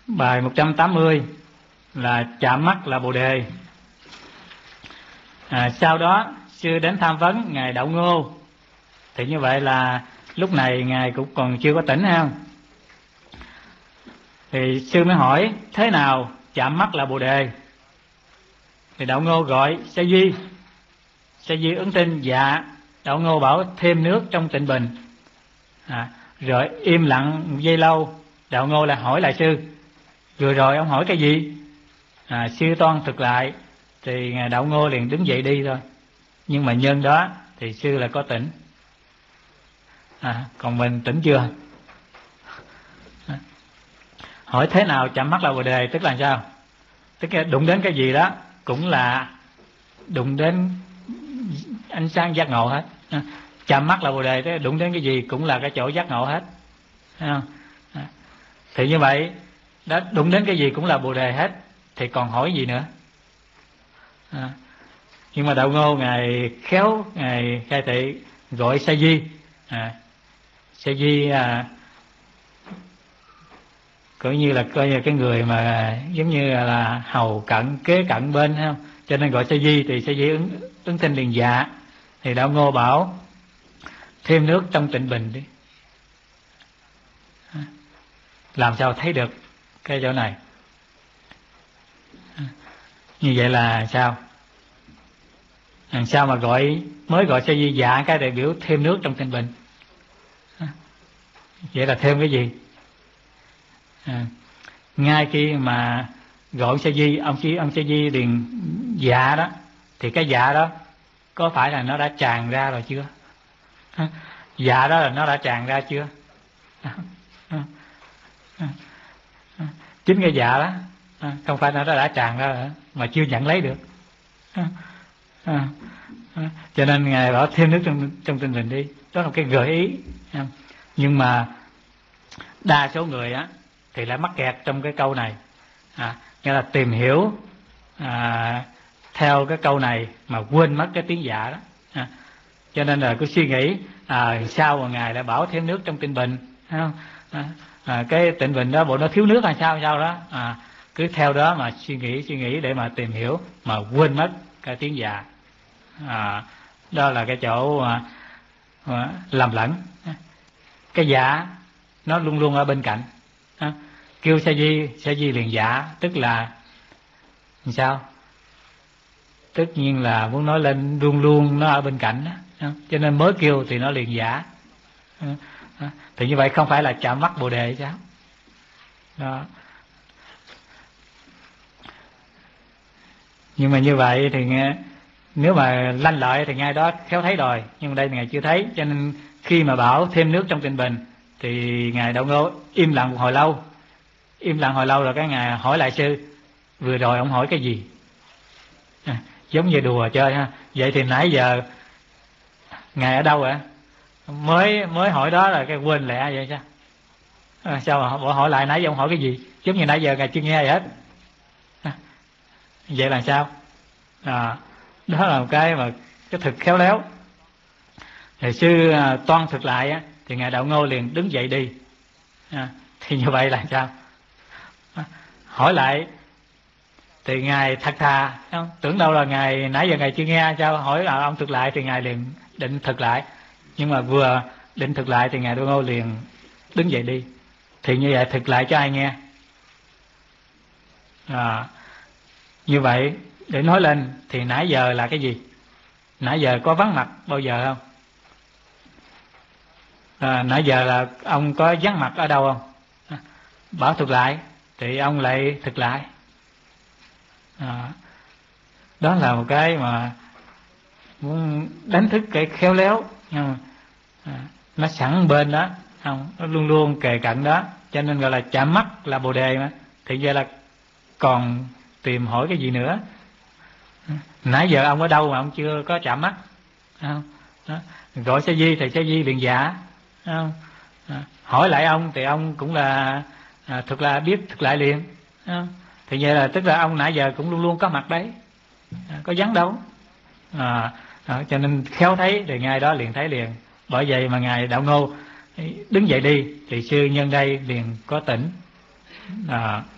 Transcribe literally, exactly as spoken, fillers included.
Bài một trăm tám mươi là chạm mắt là Bồ Đề. À, sau đó sư đến tham vấn ngài Đạo Ngô. Thì như vậy là lúc này ngài cũng còn chưa có tỉnh ha. Thì sư mới hỏi thế nào chạm mắt là Bồ Đề. Thì Đạo Ngô gọi Sa Di. Sa Di ứng tin dạ. Đạo Ngô bảo thêm nước trong tịnh bình. À, rồi im lặng một giây lâu. Đạo Ngô lại hỏi lại sư, vừa rồi ông hỏi cái gì? À, sư toan thực lại. Thì ngài Đạo Ngô liền đứng dậy đi thôi. Nhưng mà nhân đó thì sư là có tỉnh. À, còn mình tỉnh chưa? À, hỏi thế nào chạm mắt là Bồ Đề, tức là sao? Tức là đụng đến cái gì đó cũng là đụng đến ánh sáng giác ngộ hết. À, chạm mắt là Bồ Đề, tức là đụng đến cái gì cũng là cái chỗ giác ngộ hết. À, thì như vậy đó, đụng đến cái gì cũng là Bồ Đề hết, thì còn hỏi gì nữa? À, nhưng mà Đạo Ngô ngài khéo, ngài khai thị gọi Sa Di. À, Sa Di à, coi như là coi như cái người mà giống như là hầu cận kế cận bên, thấy không? Cho nên gọi Sa Di, thì Sa Di ứng ứng tin liền dạ. Thì Đạo Ngô bảo thêm nước trong tịnh bình đi. À, làm sao thấy được cái chỗ này? À, như vậy là sao? Làm sao mà gọi mới gọi Sa Di dạ cái đại biểu thêm nước trong tịnh bình? À, vậy là thêm cái gì? À, ngay khi mà gọi Sa Di, ông chỉ ông Sa Di liền dạ đó, thì cái dạ đó có phải là nó đã tràn ra rồi chưa? À, dạ đó là nó đã tràn ra chưa? À, à, à, à, chính cái dạ đó à, không phải nó đã tràn ra rồi, mà chưa nhận lấy được. À, à, à, cho nên ngài bảo thêm nước trong trong tinh bình đi, đó là cái gợi ý. À, nhưng mà đa số người á thì lại mắc kẹt trong cái câu này, à, nghĩa là tìm hiểu à, theo cái câu này mà quên mất cái tiếng dạ đó. À, cho nên là cứ suy nghĩ à, sao mà ngài lại bảo thêm nước trong tịnh bình, thấy không? À, à, cái tịnh bình đó bộ nó thiếu nước hay sao sao đó, à, cứ theo đó mà suy nghĩ suy nghĩ để mà tìm hiểu mà quên mất cái tiếng dạ. À, đó là cái chỗ à, à, lầm lẫn. Cái dạ nó luôn luôn ở bên cạnh. À, kêu Sa Di, Sa Di liền dạ, tức là sao? Tất nhiên là muốn nói lên luôn luôn nó ở bên cạnh đó. À, cho nên mới kêu thì nó liền dạ. À, à, thì như vậy không phải là chạm mắt Bồ Đề sao? Đó. Nhưng mà như vậy thì nghe, nếu mà lanh lợi thì ngay đó khéo thấy rồi, nhưng mà đây ngài chưa thấy, cho nên khi mà bảo thêm nước trong tịnh bình thì ngài Đạo Ngô im lặng một hồi lâu. Im lặng hồi lâu rồi cái ngài hỏi lại sư, vừa rồi ông hỏi cái gì? À, giống như đùa chơi ha. Vậy thì nãy giờ ngài ở đâu ạ? Mới mới hỏi đó là cái quên lẹ vậy sao? À, sao mà bỏ hỏi lại nãy giờ ông hỏi cái gì? Giống như nãy giờ ngài chưa nghe gì hết. À, vậy là sao? À, đó là một cái mà cái thực khéo léo. Thì sư à, toan thực lại á, thì ngài Đạo Ngô liền đứng dậy đi. À, thì như vậy là sao? À, hỏi lại thì ngài thật thà, không? Tưởng đâu là ngài nãy giờ ngài chưa nghe, sao hỏi là ông thực lại, thì ngài liền định thực lại. Nhưng mà vừa định thực lại thì ngài Đạo Ngô liền đứng dậy đi. Thì như vậy thực lại cho ai nghe? À, như vậy để nói lên thì nãy giờ là cái gì? Nãy giờ có vắng mặt bao giờ không? À, nãy giờ là ông có vắng mặt ở đâu không? À, bảo thực lại thì ông lại thực lại. À, đó là một cái mà muốn đánh thức cái khéo léo. À, nó sẵn bên đó, không? Nó luôn luôn kề cận đó, cho nên gọi là chạm mắt là Bồ Đề mà. Thì vậy là còn tìm hỏi cái gì nữa? Nãy giờ ông ở đâu mà ông chưa có chạm mắt? Không? Đó. Gọi Sa Di thì Sa Di liền dạ. Không? À, hỏi lại ông thì ông cũng là à, thực là biết thực lại liền. Không? Thì vậy là tức là ông nãy giờ cũng luôn luôn có mặt đấy, à, có vắng đâu. À, đó, cho nên khéo thấy thì ngay đó liền thấy liền. Bởi vậy mà ngài Đạo Ngô đứng dậy đi thì sư nhân đây liền có tỉnh. À,